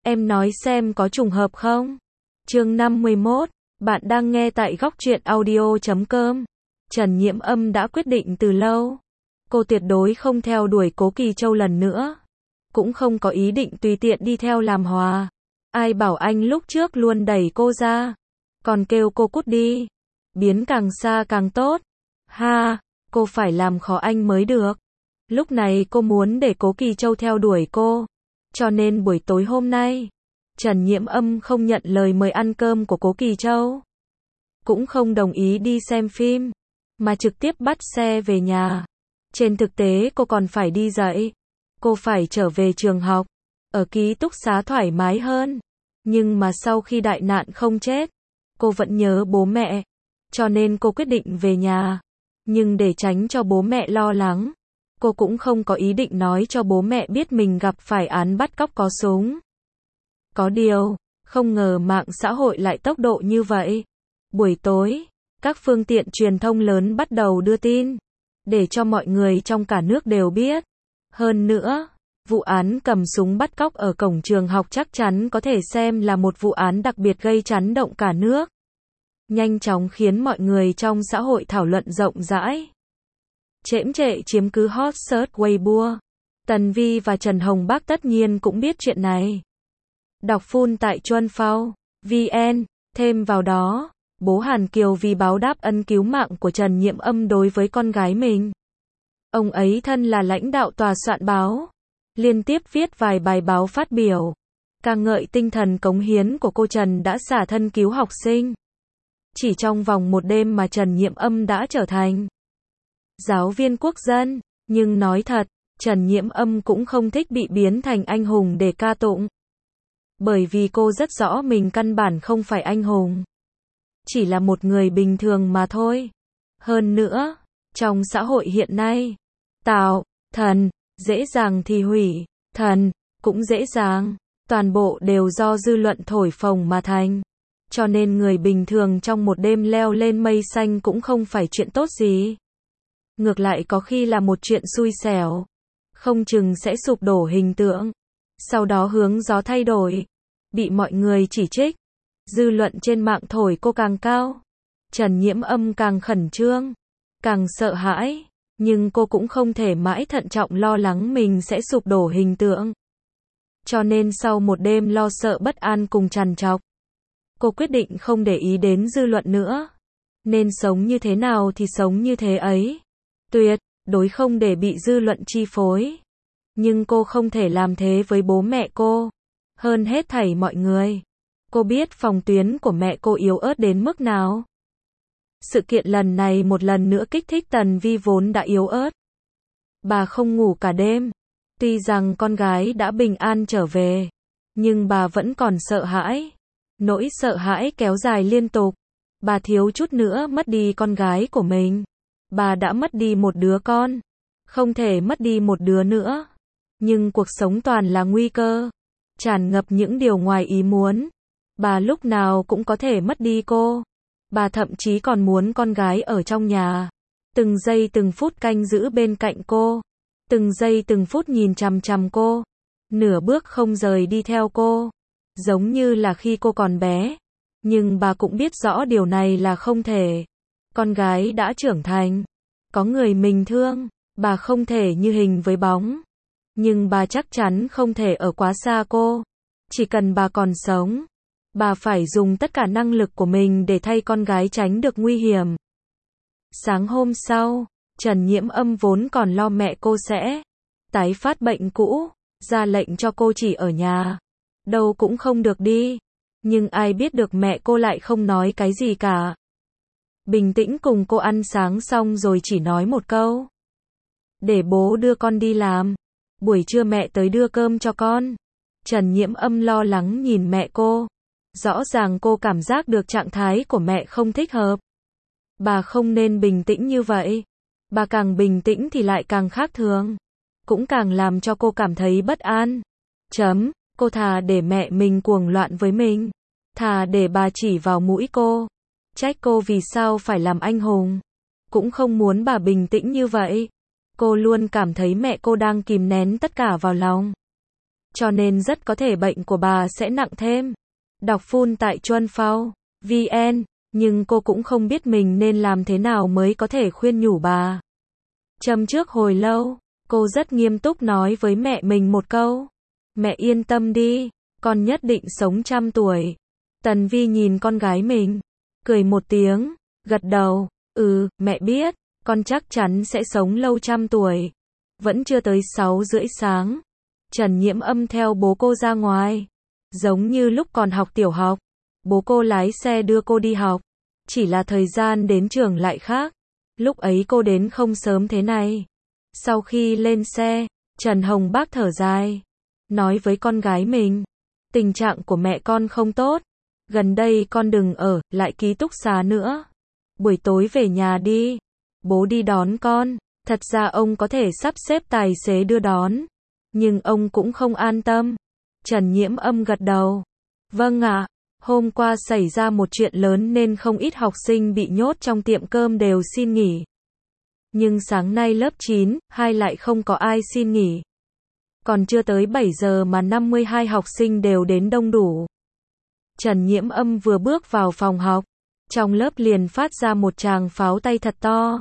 Em nói xem có trùng hợp không? Chương 51, bạn đang nghe tại góc truyện audio.com. Trần Nhiễm Âm đã quyết định từ lâu. Cô tuyệt đối không theo đuổi Cố Kỳ Châu lần nữa. Cũng không có ý định tùy tiện đi theo làm hòa. Ai bảo anh lúc trước luôn đẩy cô ra. Còn kêu cô cút đi. Biến càng xa càng tốt. Ha, cô phải làm khó anh mới được. Lúc này cô muốn để Cố Kỳ Châu theo đuổi cô. Cho nên buổi tối hôm nay, Trần Nhiễm Âm không nhận lời mời ăn cơm của Cố Kỳ Châu. Cũng không đồng ý đi xem phim, mà trực tiếp bắt xe về nhà. Trên thực tế cô còn phải đi dạy. Cô phải trở về trường học, ở ký túc xá thoải mái hơn. Nhưng mà sau khi đại nạn không chết, cô vẫn nhớ bố mẹ. Cho nên cô quyết định về nhà. Nhưng để tránh cho bố mẹ lo lắng, cô cũng không có ý định nói cho bố mẹ biết mình gặp phải án bắt cóc có súng. Có điều, không ngờ mạng xã hội lại tốc độ như vậy. Buổi tối, các phương tiện truyền thông lớn bắt đầu đưa tin, để cho mọi người trong cả nước đều biết. Hơn nữa, vụ án cầm súng bắt cóc ở cổng trường học chắc chắn có thể xem là một vụ án đặc biệt gây chấn động cả nước. Nhanh chóng khiến mọi người trong xã hội thảo luận rộng rãi. Chễm chệ chiếm cứ hot search Weibo. Tần Vi và Trần Hồng Bác tất nhiên cũng biết chuyện này. Đọc full tại Chuân Phao VN, thêm vào đó, bố Hàn Kiều vì báo đáp ân cứu mạng của Trần Nhiễm Âm đối với con gái mình. Ông ấy thân là lãnh đạo tòa soạn báo, liên tiếp viết vài bài báo phát biểu, ca ngợi tinh thần cống hiến của cô Trần đã xả thân cứu học sinh. Chỉ trong vòng một đêm mà Trần Nhiễm Âm đã trở thành giáo viên quốc dân. Nhưng nói thật, Trần Nhiễm Âm cũng không thích bị biến thành anh hùng để ca tụng. Bởi vì cô rất rõ mình căn bản không phải anh hùng. Chỉ là một người bình thường mà thôi. Hơn nữa, trong xã hội hiện nay, tạo thần dễ dàng thì hủy thần cũng dễ dàng. Toàn bộ đều do dư luận thổi phồng mà thành. Cho nên người bình thường trong một đêm leo lên mây xanh cũng không phải chuyện tốt gì. Ngược lại có khi là một chuyện xui xẻo. Không chừng sẽ sụp đổ hình tượng. Sau đó hướng gió thay đổi. Bị mọi người chỉ trích. Dư luận trên mạng thổi cô càng cao. Trần Nhiễm Âm càng khẩn trương. Càng sợ hãi. Nhưng cô cũng không thể mãi thận trọng lo lắng mình sẽ sụp đổ hình tượng. Cho nên sau một đêm lo sợ bất an cùng trằn trọc, cô quyết định không để ý đến dư luận nữa. Nên sống như thế nào thì sống như thế ấy. Tuyệt đối không để bị dư luận chi phối. Nhưng cô không thể làm thế với bố mẹ cô. Hơn hết thảy mọi người. Cô biết phòng tuyến của mẹ cô yếu ớt đến mức nào. Sự kiện lần này một lần nữa kích thích Tần Vi vốn đã yếu ớt. Bà không ngủ cả đêm. Tuy rằng con gái đã bình an trở về, nhưng bà vẫn còn sợ hãi. Nỗi sợ hãi kéo dài liên tục. Bà thiếu chút nữa mất đi con gái của mình. Bà đã mất đi một đứa con. Không thể mất đi một đứa nữa. Nhưng cuộc sống toàn là nguy cơ. Tràn ngập những điều ngoài ý muốn. Bà lúc nào cũng có thể mất đi cô. Bà thậm chí còn muốn con gái ở trong nhà. Từng giây từng phút canh giữ bên cạnh cô. Từng giây từng phút nhìn chằm chằm cô. Nửa bước không rời đi theo cô. Giống như là khi cô còn bé. Nhưng bà cũng biết rõ điều này là không thể. Con gái đã trưởng thành. Có người mình thương. Bà không thể như hình với bóng. Nhưng bà chắc chắn không thể ở quá xa cô. Chỉ cần bà còn sống, bà phải dùng tất cả năng lực của mình để thay con gái tránh được nguy hiểm. Sáng hôm sau, Trần Nhiễm Âm vốn còn lo mẹ cô sẽ tái phát bệnh cũ, ra lệnh cho cô chỉ ở nhà. Đâu cũng không được đi. Nhưng ai biết được mẹ cô lại không nói cái gì cả. Bình tĩnh cùng cô ăn sáng xong rồi chỉ nói một câu. Để bố đưa con đi làm. Buổi trưa mẹ tới đưa cơm cho con. Trần Nhiễm Âm lo lắng nhìn mẹ cô. Rõ ràng cô cảm giác được trạng thái của mẹ không thích hợp. Bà không nên bình tĩnh như vậy. Bà càng bình tĩnh thì lại càng khác thường. Cũng càng làm cho cô cảm thấy bất an. Cô thà để mẹ mình cuồng loạn với mình. Thà để bà chỉ vào mũi cô. Trách cô vì sao phải làm anh hùng. Cũng không muốn bà bình tĩnh như vậy. Cô luôn cảm thấy mẹ cô đang kìm nén tất cả vào lòng. cho nên rất có thể bệnh của bà sẽ nặng thêm. Đọc full tại chuanphao.vn, nhưng cô cũng không biết mình nên làm thế nào mới có thể khuyên nhủ bà. Châm trước hồi lâu, cô rất nghiêm túc nói với mẹ mình một câu. Mẹ yên tâm đi, con nhất định sống 100 tuổi. Tần Vi nhìn con gái mình, cười một tiếng, gật đầu, mẹ biết, con chắc chắn sẽ sống lâu 100 tuổi. Vẫn chưa tới 6:30 sáng, Trần Nhiễm Âm theo bố cô ra ngoài. Giống như lúc còn học tiểu học, bố cô lái xe đưa cô đi học, chỉ là thời gian đến trường lại khác. Lúc ấy cô đến không sớm thế này. Sau khi lên xe, Trần Hồng Bác thở dài, nói với con gái mình, tình trạng của mẹ con không tốt, gần đây con đừng ở lại ký túc xá nữa. Buổi tối về nhà đi, bố đi đón con. Thật ra ông có thể sắp xếp tài xế đưa đón, nhưng ông cũng không an tâm. Trần Nhiễm Âm gật đầu. Vâng ạ, hôm qua xảy ra một chuyện lớn nên không ít học sinh bị nhốt trong tiệm cơm đều xin nghỉ. Nhưng sáng nay lớp 9, 2 lại không có ai xin nghỉ. Còn chưa tới 7 giờ mà 52 học sinh đều đến đông đủ. Trần Nhiễm Âm vừa bước vào phòng học, trong lớp liền phát ra một tràng pháo tay thật to.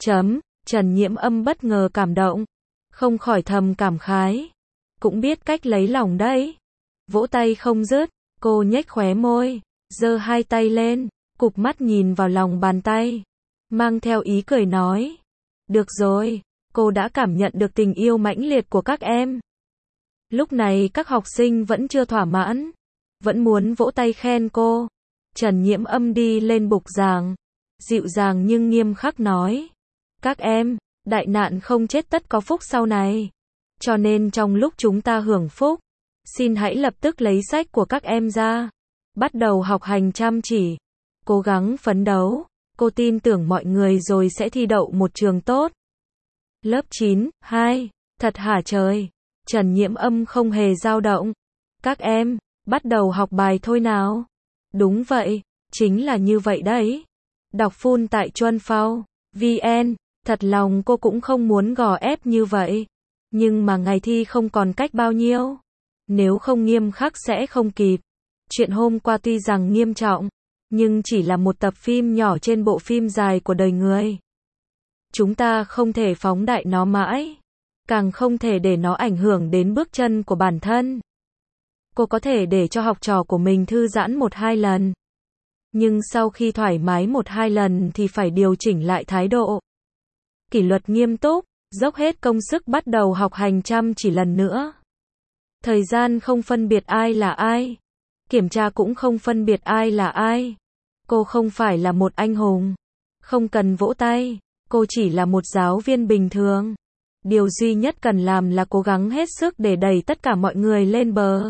Trần Nhiễm Âm bất ngờ cảm động, không khỏi thầm cảm khái. Cũng biết cách lấy lòng đấy. Vỗ tay không dứt, cô nhếch khóe môi, giơ hai tay lên, cụp mắt nhìn vào lòng bàn tay, mang theo ý cười nói. Được rồi, cô đã cảm nhận được tình yêu mãnh liệt của các em. Lúc này các học sinh vẫn chưa thỏa mãn, vẫn muốn vỗ tay khen cô. Trần Nhiễm Âm đi lên bục giảng, dịu dàng nhưng nghiêm khắc nói. Các em, đại nạn không chết tất có phúc sau này. Cho nên trong lúc chúng ta hưởng phúc, xin hãy lập tức lấy sách của các em ra, bắt đầu học hành chăm chỉ, cố gắng phấn đấu. Cô tin tưởng mọi người rồi sẽ thi đậu một trường tốt. Lớp 9, 2, thật hả trời? Trần Nhiễm Âm không hề dao động. Các em, bắt đầu học bài thôi nào. Đúng vậy, chính là như vậy đấy. Đọc full tại chuanphao.vn, thật lòng cô cũng không muốn gò ép như vậy. Nhưng mà ngày thi không còn cách bao nhiêu. Nếu không nghiêm khắc sẽ không kịp. Chuyện hôm qua tuy rằng nghiêm trọng, nhưng chỉ là một tập phim nhỏ trên bộ phim dài của đời người. Chúng ta không thể phóng đại nó mãi, càng không thể để nó ảnh hưởng đến bước chân của bản thân. Cô có thể để cho học trò của mình thư giãn 1-2 lần. Nhưng sau khi thoải mái 1-2 lần thì phải điều chỉnh lại thái độ. Kỷ luật nghiêm túc, dốc hết công sức bắt đầu học hành chăm chỉ lần nữa. Thời gian không phân biệt ai là ai. Kiểm tra cũng không phân biệt ai là ai. Cô không phải là một anh hùng. Không cần vỗ tay. Cô chỉ là một giáo viên bình thường. Điều duy nhất cần làm là cố gắng hết sức để đẩy tất cả mọi người lên bờ.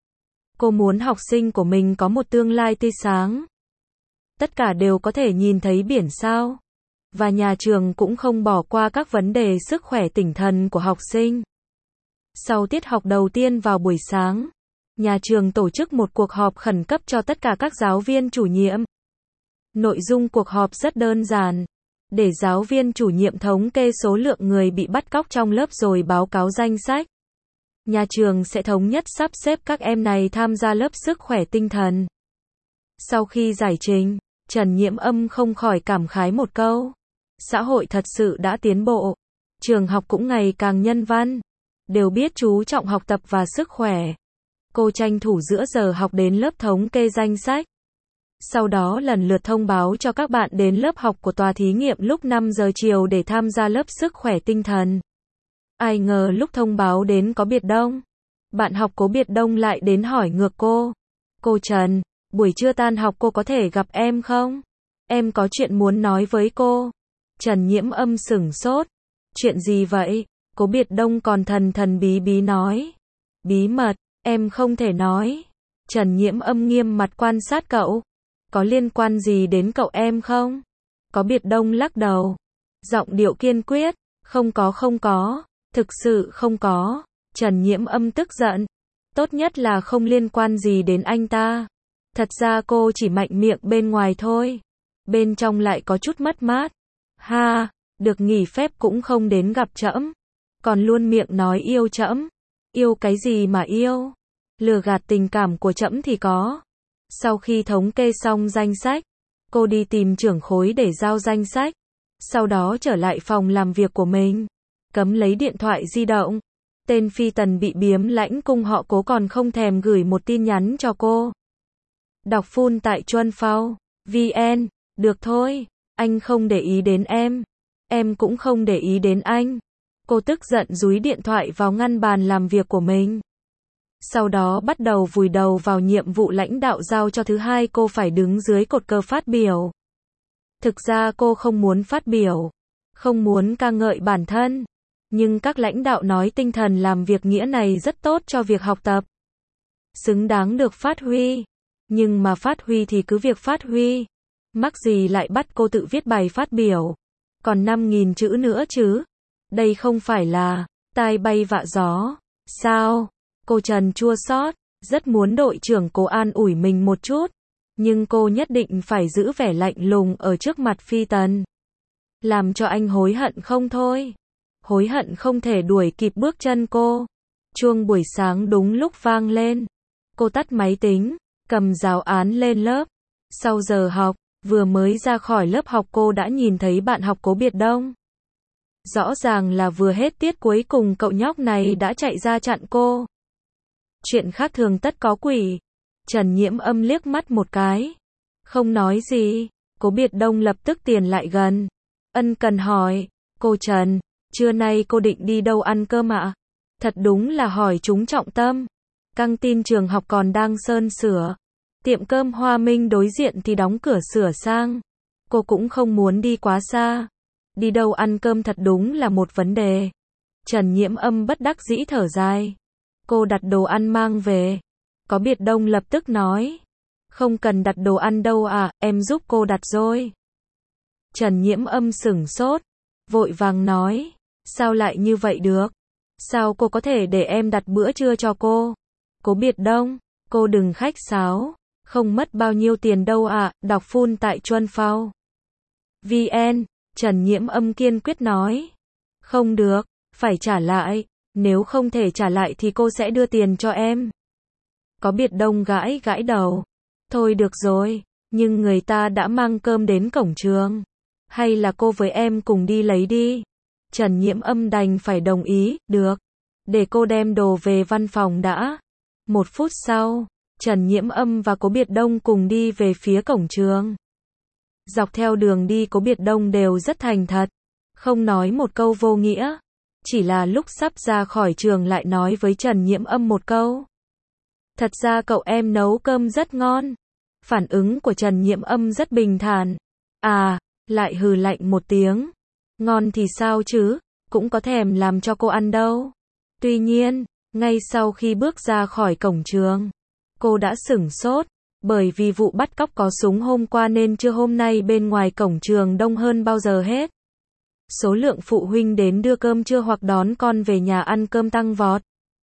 Cô muốn học sinh của mình có một tương lai tươi sáng. Tất cả đều có thể nhìn thấy biển sao. Và nhà trường cũng không bỏ qua các vấn đề sức khỏe tinh thần của học sinh. Sau tiết học đầu tiên vào buổi sáng, nhà trường tổ chức một cuộc họp khẩn cấp cho tất cả các giáo viên chủ nhiệm. Nội dung cuộc họp rất đơn giản. Để giáo viên chủ nhiệm thống kê số lượng người bị bắt cóc trong lớp rồi báo cáo danh sách. Nhà trường sẽ thống nhất sắp xếp các em này tham gia lớp sức khỏe tinh thần. Sau khi giải trình, Trần Nhiễm Âm không khỏi cảm khái một câu. Xã hội thật sự đã tiến bộ. Trường học cũng ngày càng nhân văn. Đều biết chú trọng học tập và sức khỏe. Cô tranh thủ giữa giờ học đến lớp thống kê danh sách. Sau đó lần lượt thông báo cho các bạn đến lớp học của tòa thí nghiệm lúc 5 giờ chiều để tham gia lớp sức khỏe tinh thần. Ai ngờ lúc thông báo đến có Biệt Đông. Bạn học Cố Biệt Đông lại đến hỏi ngược cô. Cô Trần, buổi trưa tan học cô có thể gặp em không? Em có chuyện muốn nói với cô. Trần Nhiễm Âm sửng sốt. Chuyện gì vậy? Cố Biệt Đông còn thần thần bí bí nói. Bí mật, em không thể nói. Trần Nhiễm Âm nghiêm mặt quan sát cậu. Có liên quan gì đến cậu em không? Cố Biệt Đông lắc đầu. Giọng điệu kiên quyết. Không có. Thực sự không có. Trần Nhiễm Âm tức giận. Tốt nhất là không liên quan gì đến anh ta. Thật ra cô chỉ mạnh miệng bên ngoài thôi. Bên trong lại có chút mất mát. Ha, được nghỉ phép cũng không đến gặp trẫm. Còn luôn miệng nói yêu trẫm. Yêu cái gì mà yêu? Lừa gạt tình cảm của trẫm thì có. Sau khi thống kê xong danh sách, cô đi tìm trưởng khối để giao danh sách. Sau đó trở lại phòng làm việc của mình. Cấm lấy điện thoại di động. Tên phi tần bị biếm lãnh cung họ Cố còn không thèm gửi một tin nhắn cho cô. Đọc full tại Chuân Phao VN. Được thôi, anh không để ý đến em cũng không để ý đến anh. Cô tức giận dúi điện thoại vào ngăn bàn làm việc của mình. Sau đó bắt đầu vùi đầu vào nhiệm vụ lãnh đạo giao cho. Thứ hai, cô phải đứng dưới cột cờ phát biểu. Thực ra cô không muốn phát biểu, không muốn ca ngợi bản thân. Nhưng các lãnh đạo nói tinh thần làm việc nghĩa này rất tốt cho việc học tập. Xứng đáng được phát huy. Nhưng mà phát huy thì cứ việc phát huy. Mắc gì lại bắt cô tự viết bài phát biểu. Còn 5.000 chữ nữa chứ. Đây không phải là tai bay vạ gió. Sao? Cô Trần chua xót, rất muốn đội trưởng Cố an ủi mình một chút. Nhưng cô nhất định phải giữ vẻ lạnh lùng ở trước mặt phi tần. Làm cho anh hối hận không thôi. Hối hận không thể đuổi kịp bước chân cô. Chuông buổi sáng đúng lúc vang lên. Cô tắt máy tính, cầm giáo án lên lớp. Sau giờ học, vừa mới ra khỏi lớp học cô đã nhìn thấy bạn học Cố Biệt Đông. Rõ ràng là vừa hết tiết cuối cùng cậu nhóc này đã chạy ra chặn cô. Chuyện khác thường tất có quỷ. Trần Nhiễm Âm liếc mắt một cái. Không nói gì. Cố Biệt Đông lập tức tiến lại gần. Ân cần hỏi. Cô Trần, trưa nay cô định đi đâu ăn cơm ạ? Thật đúng là hỏi trúng trọng tâm. Căng tin trường học còn đang sơn sửa. Tiệm cơm Hoa Minh đối diện thì đóng cửa sửa sang. Cô cũng không muốn đi quá xa. Đi đâu ăn cơm thật đúng là một vấn đề. Trần Nhiễm Âm bất đắc dĩ thở dài. Cô đặt đồ ăn mang về. Có Biệt Đông lập tức nói. Không cần đặt đồ ăn đâu à, em giúp cô đặt rồi. Trần Nhiễm Âm sửng sốt. Vội vàng nói. Sao lại như vậy được? Sao cô có thể để em đặt bữa trưa cho cô? Cố Biệt Đông, cô đừng khách sáo. Không mất bao nhiêu tiền đâu ạ, đọc full tại Chuân Phao VN. Trần Nhiễm Âm kiên quyết nói. Không được, phải trả lại. Nếu không thể trả lại thì cô sẽ đưa tiền cho em. Có Biệt Đông gãi gãi đầu. Thôi được rồi, nhưng người ta đã mang cơm đến cổng trường. Hay là cô với em cùng đi lấy đi. Trần Nhiễm Âm đành phải đồng ý, được. Để cô đem đồ về văn phòng đã. 1 phút sau, Trần Nhiễm Âm và Cố Biệt Đông cùng đi về phía cổng trường. Dọc theo đường đi Cố Biệt Đông đều rất thành thật. Không nói một câu vô nghĩa. Chỉ là lúc sắp ra khỏi trường lại nói với Trần Nhiễm Âm một câu. Thật ra cậu em nấu cơm rất ngon. Phản ứng của Trần Nhiễm Âm rất bình thản. À, lại hừ lạnh một tiếng. Ngon thì sao chứ, cũng có thèm làm cho cô ăn đâu. Tuy nhiên, ngay sau khi bước ra khỏi cổng trường, cô đã sửng sốt, bởi vì vụ bắt cóc có súng hôm qua nên trưa hôm nay bên ngoài cổng trường đông hơn bao giờ hết. Số lượng phụ huynh đến đưa cơm trưa hoặc đón con về nhà ăn cơm tăng vọt.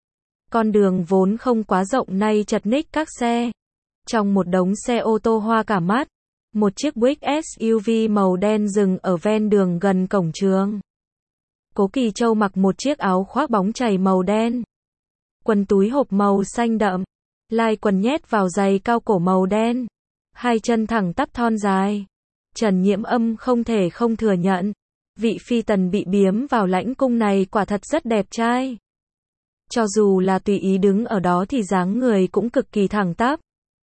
Con đường vốn không quá rộng nay chật ních các xe. Trong một đống xe ô tô hoa cả mắt, một chiếc Buick SUV màu đen dừng ở ven đường gần cổng trường. Cố Kỳ Châu mặc một chiếc áo khoác bóng chảy màu đen, quần túi hộp màu xanh đậm, lai quần nhét vào giày cao cổ màu đen, hai chân thẳng tắp thon dài. Trần Nhiễm Âm không thể không thừa nhận, vị phi tần bị biếm vào lãnh cung này quả thật rất đẹp trai. Cho dù là tùy ý đứng ở đó thì dáng người cũng cực kỳ thẳng tắp.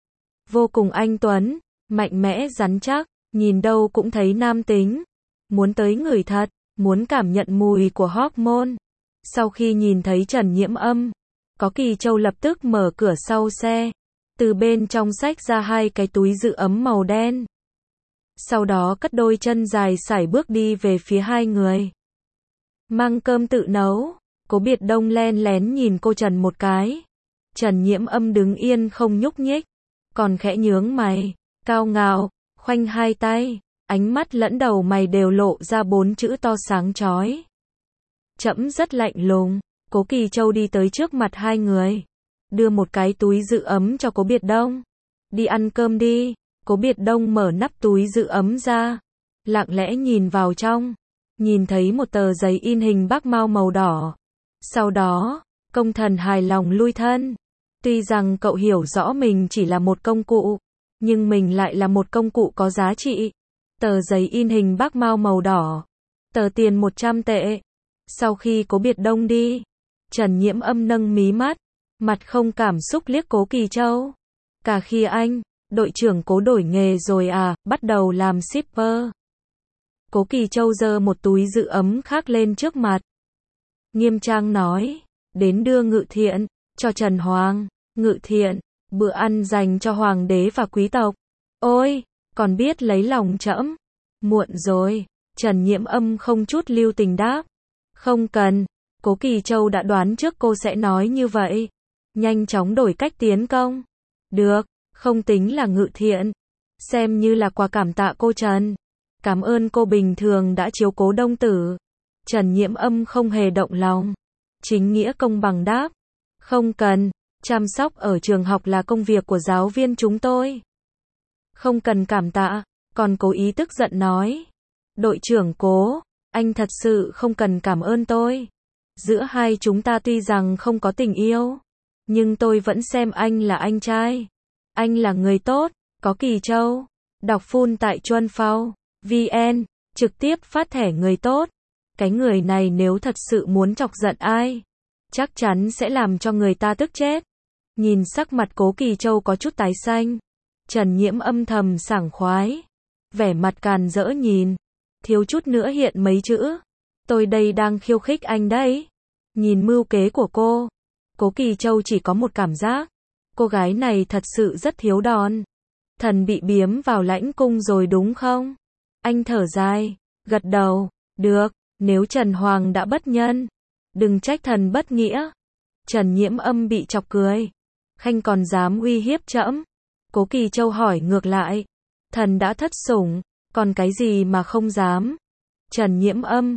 Vô cùng anh tuấn, mạnh mẽ rắn chắc, nhìn đâu cũng thấy nam tính. Muốn tới người thật, muốn cảm nhận mùi của hormone. Sau khi nhìn thấy Trần Nhiễm Âm, Có Kỳ Châu lập tức mở cửa sau xe, từ bên trong xách ra 2 cái túi giữ ấm màu đen. Sau đó cất đôi chân dài sải bước đi về phía 2 người. Mang cơm tự nấu. Cố Biệt Đông len lén nhìn cô Trần một cái. Trần Nhiễm Âm đứng yên không nhúc nhích, còn khẽ nhướng mày, cao ngạo, khoanh 2 tay, ánh mắt lẫn đầu mày đều lộ ra 4 chữ to sáng chói. Trẫm rất lạnh lùng. Cố Kỳ Châu đi tới trước mặt 2 người, đưa một cái túi giữ ấm cho Cố Biệt Đông. Đi ăn cơm đi. Cố Biệt Đông mở nắp túi giữ ấm ra, lặng lẽ nhìn vào trong, nhìn thấy một tờ giấy in hình bác Mao màu đỏ. Sau đó, Công thần hài lòng lui thân. Tuy rằng cậu hiểu rõ mình chỉ là một công cụ, nhưng mình lại là một công cụ có giá trị. Tờ giấy in hình bác Mao màu đỏ. Tờ tiền 100 tệ. Sau khi Cố Biệt Đông đi, Trần Nhiễm Âm nâng mí mắt, mặt không cảm xúc liếc Cố Kỳ Châu. Cả khi anh, đội trưởng Cố đổi nghề rồi à, bắt đầu làm shipper. Cố Kỳ Châu giơ một túi giữ ấm khác lên trước mặt. Nghiêm trang nói, đến đưa Ngự Thiện, cho Trần Hoàng. Ngự Thiện, bữa ăn dành cho hoàng đế và quý tộc. Ôi, còn biết lấy lòng trẫm. Muộn rồi, Trần Nhiễm Âm không chút lưu tình đáp. Không cần, Cố Kỳ Châu đã đoán trước cô sẽ nói như vậy. Nhanh chóng đổi cách tiến công. Được, không tính là Ngự Thiện. Xem như là quà cảm tạ cô Trần. Cảm ơn cô bình thường đã chiếu cố Đông Tử. Trần Nhiễm Âm không hề động lòng. Chính nghĩa công bằng đáp. Không cần, chăm sóc ở trường học là công việc của giáo viên chúng tôi. Không cần cảm tạ, còn Cố ý tức giận nói. Đội trưởng Cố, anh thật sự không cần cảm ơn tôi. Giữa hai chúng ta tuy rằng không có tình yêu, nhưng tôi vẫn xem anh là anh trai. Anh là người tốt, có Kỳ Châu. Đọc full tại Chuan Phao VN, trực tiếp phát thẻ người tốt. Cái người này nếu thật sự muốn chọc giận ai, chắc chắn sẽ làm cho người ta tức chết. Nhìn sắc mặt Cố Kỳ Châu có chút tái xanh, Trần Nhiễm âm thầm sảng khoái. Vẻ mặt càn rỡ nhìn, thiếu chút nữa hiện mấy chữ. Tôi đây đang khiêu khích anh đấy. Nhìn mưu kế của cô, Cố Kỳ Châu chỉ có một cảm giác. Cô gái này thật sự rất thiếu đòn. Thần bị biếm vào lãnh cung rồi đúng không? Anh thở dài, gật đầu. Được, nếu Trần Hoàng đã bất nhân, đừng trách thần bất nghĩa. Trần Nhiễm Âm bị chọc cười. Khanh còn dám uy hiếp trẫm? Cố Kỳ Châu hỏi ngược lại. Thần đã thất sủng, còn cái gì mà không dám? Trần Nhiễm Âm,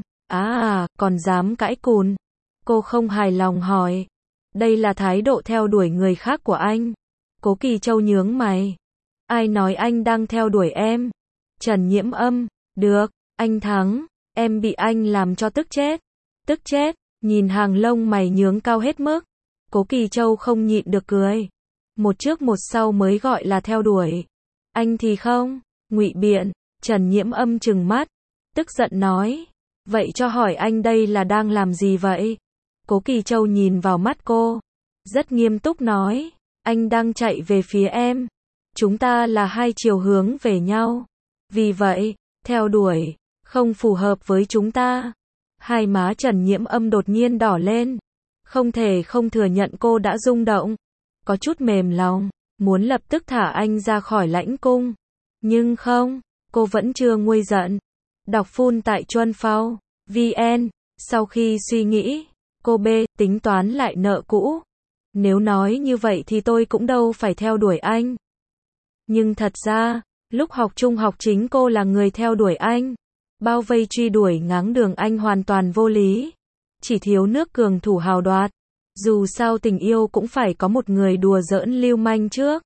còn dám cãi cùn. Cô không hài lòng hỏi. Đây là thái độ theo đuổi người khác của anh. Cố Kỳ Châu nhướng mày. Ai nói anh đang theo đuổi em? Trần Nhiễm Âm, được, anh thắng, em bị anh làm cho tức chết. Tức chết, nhìn hàng lông mày nhướng cao hết mức. Cố Kỳ Châu không nhịn được cười. Một trước một sau mới gọi là theo đuổi. Anh thì không, ngụy biện. Trần Nhiễm Âm trừng mắt, tức giận nói. Vậy cho hỏi anh đây là đang làm gì vậy? Cố Kỳ Châu nhìn vào mắt cô, rất nghiêm túc nói. Anh đang chạy về phía em. Chúng ta là hai chiều hướng về nhau. Vì vậy, theo đuổi, không phù hợp với chúng ta. Hai má Trần Nhiễm Âm đột nhiên đỏ lên. Không thể không thừa nhận cô đã rung động. Có chút mềm lòng, muốn lập tức thả anh ra khỏi lãnh cung. Nhưng không, cô vẫn chưa nguôi giận. Đọc full tại Chuan Phao VN. Sau khi suy nghĩ, cô tính toán lại nợ cũ. Nếu nói như vậy thì tôi cũng đâu phải theo đuổi anh. Nhưng thật ra, lúc học trung học chính cô là người theo đuổi anh. Bao vây truy đuổi ngáng đường anh hoàn toàn vô lý. Chỉ thiếu nước cường thủ hào đoạt. Dù sao tình yêu cũng phải có một người đùa giỡn lưu manh trước.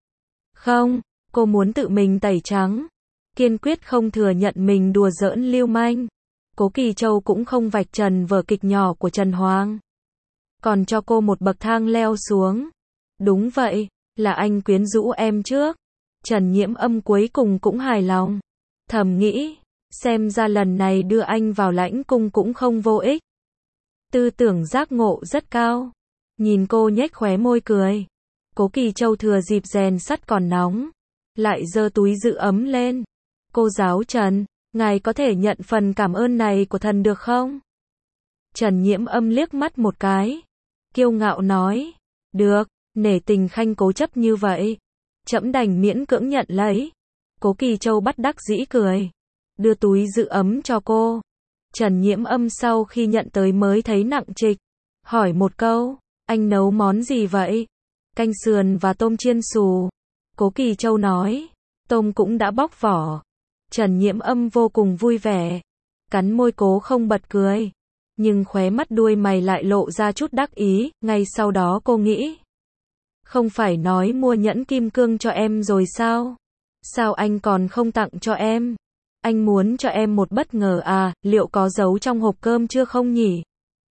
Không, cô muốn tự mình tẩy trắng. Kiên quyết không thừa nhận mình đùa giỡn lưu manh. Cố Kỳ Châu cũng không vạch trần vở kịch nhỏ của Trần Hoàng. Còn cho cô một bậc thang leo xuống. Đúng vậy, là anh quyến rũ em trước. Trần Nhiễm Âm cuối cùng cũng hài lòng. Thầm nghĩ, xem ra lần này đưa anh vào lãnh cung cũng không vô ích. Tư tưởng giác ngộ rất cao. Nhìn cô nhếch khóe môi cười. Cố Kỳ Châu thừa dịp rèn sắt còn nóng, lại giơ túi giữ ấm lên. Cô giáo Trần, ngài có thể nhận phần cảm ơn này của thần được không? Trần Nhiễm Âm liếc mắt một cái, kiêu ngạo nói. Được, nể tình Khanh cố chấp như vậy, trẫm đành miễn cưỡng nhận lấy. Cố Kỳ Châu bất đắc dĩ cười, đưa túi giữ ấm cho cô. Trần Nhiễm Âm sau khi nhận tới mới thấy nặng trịch, hỏi một câu, anh nấu món gì vậy? Canh sườn và tôm chiên xù. Cố Kỳ Châu nói, tôm cũng đã bóc vỏ. Trần Nhiễm Âm vô cùng vui vẻ, cắn môi cố không bật cười, nhưng khóe mắt đuôi mày lại lộ ra chút đắc ý. Ngay sau đó cô nghĩ, không phải nói mua nhẫn kim cương cho em rồi sao? Sao anh còn không tặng cho em? Anh muốn cho em một bất ngờ à, liệu có giấu trong hộp cơm chưa không nhỉ?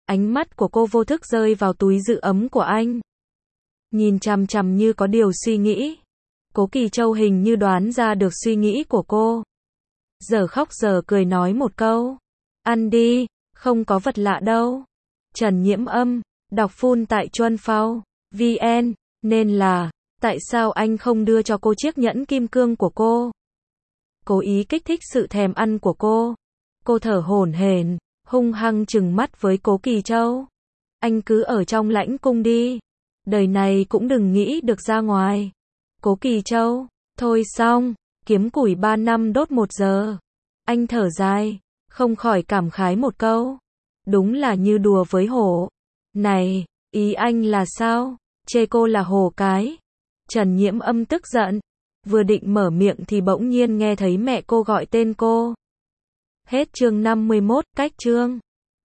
Ánh mắt của cô vô thức rơi vào túi giữ ấm của anh. Nhìn chằm chằm như có điều suy nghĩ. Cố Kỳ Châu hình như đoán ra được suy nghĩ của cô. Giờ khóc giờ cười nói một câu. Ăn đi, không có vật lạ đâu. Trần Nhiễm Âm, đọc full tại Chuân Phao, VN, nên là, tại sao anh không đưa cho cô chiếc nhẫn kim cương của cô? Cố ý kích thích sự thèm ăn của cô. Cô thở hổn hển, hung hăng trừng mắt với Cố Kỳ Châu. Anh cứ ở trong lãnh cung đi. Đời này cũng đừng nghĩ được ra ngoài. Cố Kỳ Châu, thôi xong, kiếm củi 3 năm đốt 1 giờ. Anh thở dài, không khỏi cảm khái một câu. Đúng là như đùa với hổ. Này, ý anh là sao? Chê cô là hổ cái. Trần Nhiễm Âm tức giận. Vừa định mở miệng thì bỗng nhiên nghe thấy mẹ cô gọi tên cô. Hết chương 51, cách chương.